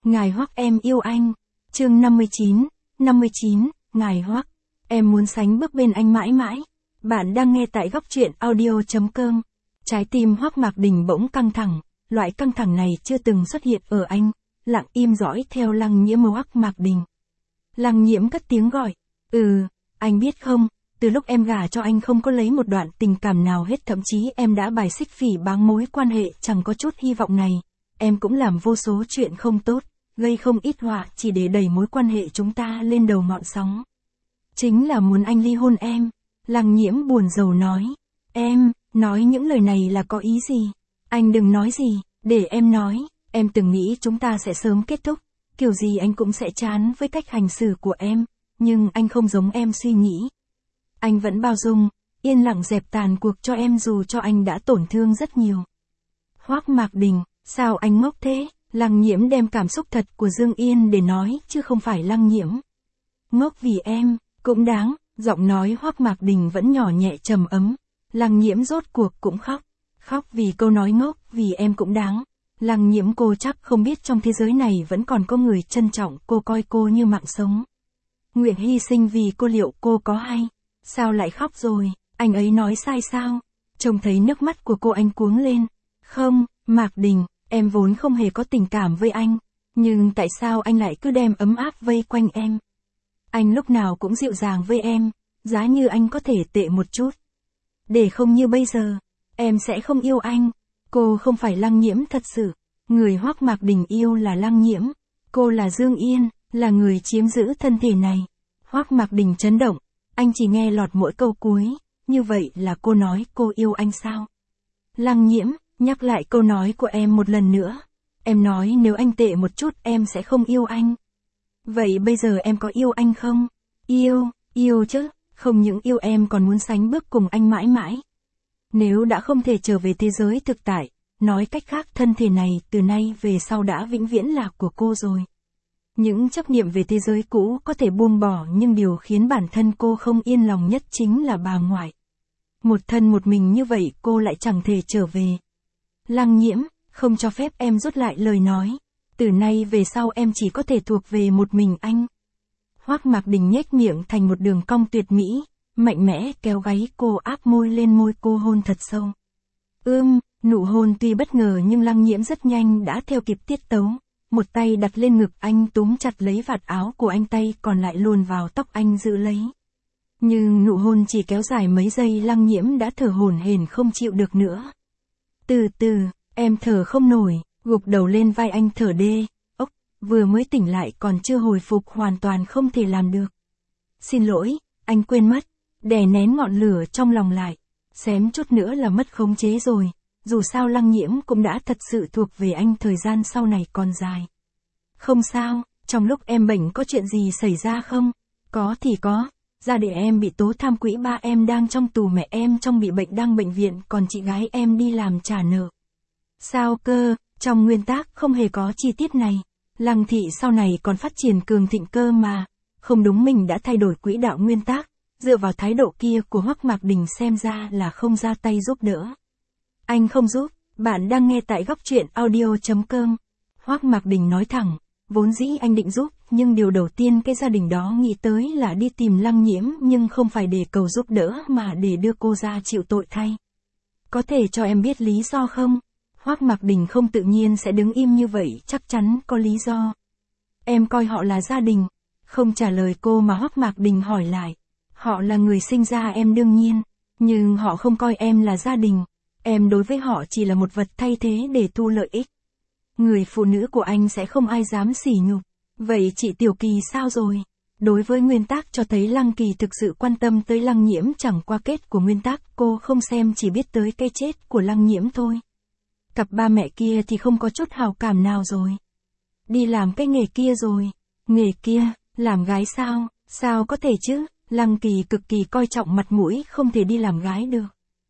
Ngài Hoắc em yêu anh. Chương 59, Ngài Hoắc, em muốn sánh bước bên anh mãi mãi. Bạn đang nghe tại góc truyện audio.com. Trái tim Hoắc Mạc Đình bỗng căng thẳng, loại căng thẳng này chưa từng xuất hiện ở anh, lặng im dõi theo Lăng Nhiễm Hoắc Mạc Đình. Lăng Nhiễm cất tiếng gọi, anh biết không, từ lúc em gả cho anh không có lấy một đoạn tình cảm nào hết, thậm chí em đã bài xích phỉ báng mối quan hệ chẳng có chút hy vọng này, em cũng làm vô số chuyện không tốt, gây không ít họa chỉ để đẩy mối quan hệ chúng ta lên đầu ngọn sóng. Chính là muốn anh ly hôn em. Lăng Nhiễm buồn rầu nói. Em, nói những lời này là có ý gì? Anh đừng nói gì, để em nói, em từng nghĩ chúng ta sẽ sớm kết thúc, kiểu gì anh cũng sẽ chán với cách hành xử của em, nhưng anh không giống em suy nghĩ. Anh vẫn bao dung, yên lặng dẹp tàn cuộc cho em dù cho anh đã tổn thương rất nhiều. Hoắc Mạc Đình, sao anh ngốc thế? Lăng Nhiễm đem cảm xúc thật của Dương Yên để nói chứ không phải Lăng Nhiễm. Ngốc vì em, cũng đáng, giọng nói Hoắc Mạc Đình vẫn nhỏ nhẹ trầm ấm. Lăng Nhiễm rốt cuộc cũng khóc. Khóc vì câu nói ngốc vì em cũng đáng. Lăng Nhiễm cô chắc không biết trong thế giới này vẫn còn có người trân trọng cô, coi cô như mạng sống. Nguyện hy sinh vì cô, liệu cô có hay? Sao lại khóc rồi, anh ấy nói sai sao? Trông thấy nước mắt của cô anh cuống lên. Không, Mạc Đình, em vốn không hề có tình cảm với anh. Nhưng tại sao anh lại cứ đem ấm áp vây quanh em? Anh lúc nào cũng dịu dàng với em, giá như anh có thể tệ một chút. Để không như bây giờ, em sẽ không yêu anh. Cô không phải Lăng Nhiễm thật sự. Người Hoắc Mạc Đình yêu là Lăng Nhiễm. Cô là Dương Yên, là người chiếm giữ thân thể này. Hoắc Mạc Đình chấn động, anh chỉ nghe lọt mỗi câu cuối. Như vậy là cô nói cô yêu anh sao? Lăng Nhiễm, nhắc lại câu nói của em một lần nữa. Em nói nếu anh tệ một chút em sẽ không yêu anh. Vậy bây giờ em có yêu anh không? Yêu chứ, không những yêu em còn muốn sánh bước cùng anh mãi mãi. Nếu đã không thể trở về thế giới thực tại, nói cách khác thân thể này từ nay về sau đã vĩnh viễn là của cô rồi. Những chấp niệm về thế giới cũ có thể buông bỏ, nhưng điều khiến bản thân cô không yên lòng nhất chính là bà ngoại. Một thân một mình như vậy cô lại chẳng thể trở về. Lăng Nhiễm, không cho phép em rút lại lời nói. Từ nay về sau em chỉ có thể thuộc về một mình anh. Hoắc Mạc Đình nhếch miệng thành một đường cong tuyệt mỹ, mạnh mẽ kéo gáy cô, áp môi lên môi cô hôn thật sâu. Nụ hôn tuy bất ngờ nhưng Lăng Nhiễm rất nhanh đã theo kịp tiết tấu. Một tay đặt lên ngực anh túm chặt lấy vạt áo của anh, tay còn lại luồn vào tóc anh giữ lấy. Nhưng nụ hôn chỉ kéo dài mấy giây, Lăng Nhiễm đã thở hổn hển không chịu được nữa. Từ từ, em thở không nổi, gục đầu lên vai anh thở đê. Vừa mới tỉnh lại còn chưa hồi phục hoàn toàn không thể làm được. Xin lỗi, anh quên mất, đè nén ngọn lửa trong lòng lại. Xém chút nữa là mất khống chế rồi, dù sao Lăng Nhiễm cũng đã thật sự thuộc về anh, thời gian sau này còn dài. Không sao, trong lúc em bệnh có chuyện gì xảy ra không? Có thì có, gia đình em bị tố tham quỹ, ba em đang trong tù, mẹ em trong bị bệnh đang bệnh viện, còn chị gái em đi làm trả nợ. Sao cơ, trong nguyên tắc không hề có chi tiết này. Lăng thị sau này còn phát triển cường thịnh cơ mà. Không đúng, mình đã thay đổi quỹ đạo nguyên tắc. Dựa vào thái độ kia của Hoắc Mạc Đình xem ra là không ra tay giúp đỡ. Anh không giúp, bạn đang nghe tại góc truyện audio.com. Hoắc Mạc Đình nói thẳng, vốn dĩ anh định giúp, nhưng điều đầu tiên cái gia đình đó nghĩ tới là đi tìm Lăng Nhiễm, nhưng không phải để cầu giúp đỡ mà để đưa cô ra chịu tội thay. Có thể cho em biết lý do không? Hoắc Mạc Đình không tự nhiên sẽ đứng im như vậy, chắc chắn có lý do. Em coi họ là gia đình. Không trả lời cô mà Hoắc Mạc Đình hỏi lại. Họ là người sinh ra em đương nhiên, nhưng họ không coi em là gia đình. Em đối với họ chỉ là một vật thay thế để thu lợi ích. Người phụ nữ của anh sẽ không ai dám sỉ nhục. Vậy chị Tiểu Kỳ sao rồi? Đối với nguyên tắc cho thấy Lăng Kỳ thực sự quan tâm tới Lăng Nhiễm, chẳng qua kết của nguyên tắc cô không xem, chỉ biết tới cái chết của Lăng Nhiễm thôi. Cặp ba mẹ kia thì không có chút hào cảm nào rồi. Đi làm cái nghề kia rồi. Nghề kia, làm gái sao? Sao có thể chứ? Lăng Kỳ cực kỳ coi trọng mặt mũi, không thể đi làm gái được.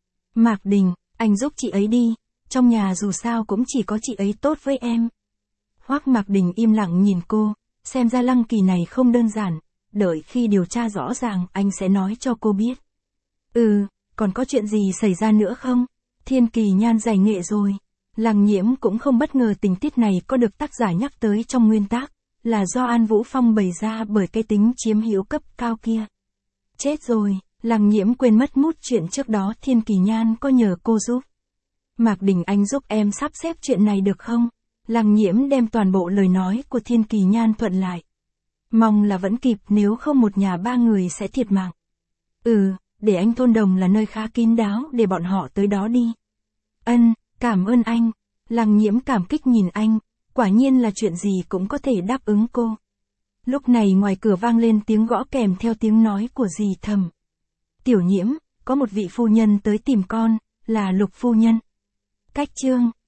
Mạc Đình, anh giúp chị ấy đi. Trong nhà dù sao cũng chỉ có chị ấy tốt với em. Hoắc Mạc Đình im lặng nhìn cô. Xem ra Lăng Kỳ này không đơn giản. Đợi khi điều tra rõ ràng anh sẽ nói cho cô biết. Còn có chuyện gì xảy ra nữa không? Thiên Kỳ Nhan giải nghệ rồi. Lăng Nhiễm cũng không bất ngờ tình tiết này có được tác giả nhắc tới trong nguyên tác, là do An Vũ Phong bày ra bởi cái tính chiếm hữu cấp cao kia. Chết rồi, Lăng Nhiễm quên mất mút chuyện trước đó Thiên Kỳ Nhan có nhờ cô giúp. Mạc Đình Anh giúp em sắp xếp chuyện này được không? Lăng Nhiễm đem toàn bộ lời nói của Thiên Kỳ Nhan thuận lại. Mong là vẫn kịp, nếu không một nhà ba người sẽ thiệt mạng. Để anh Thôn Đồng là nơi khá kín đáo để bọn họ tới đó đi. Cảm ơn anh. Lăng Nhiễm cảm kích nhìn anh, quả nhiên là chuyện gì cũng có thể đáp ứng cô. Lúc này ngoài cửa vang lên tiếng gõ kèm theo tiếng nói của dì Thầm. Tiểu Nhiễm, có một vị phu nhân tới tìm con, là Lục phu nhân. Cách chương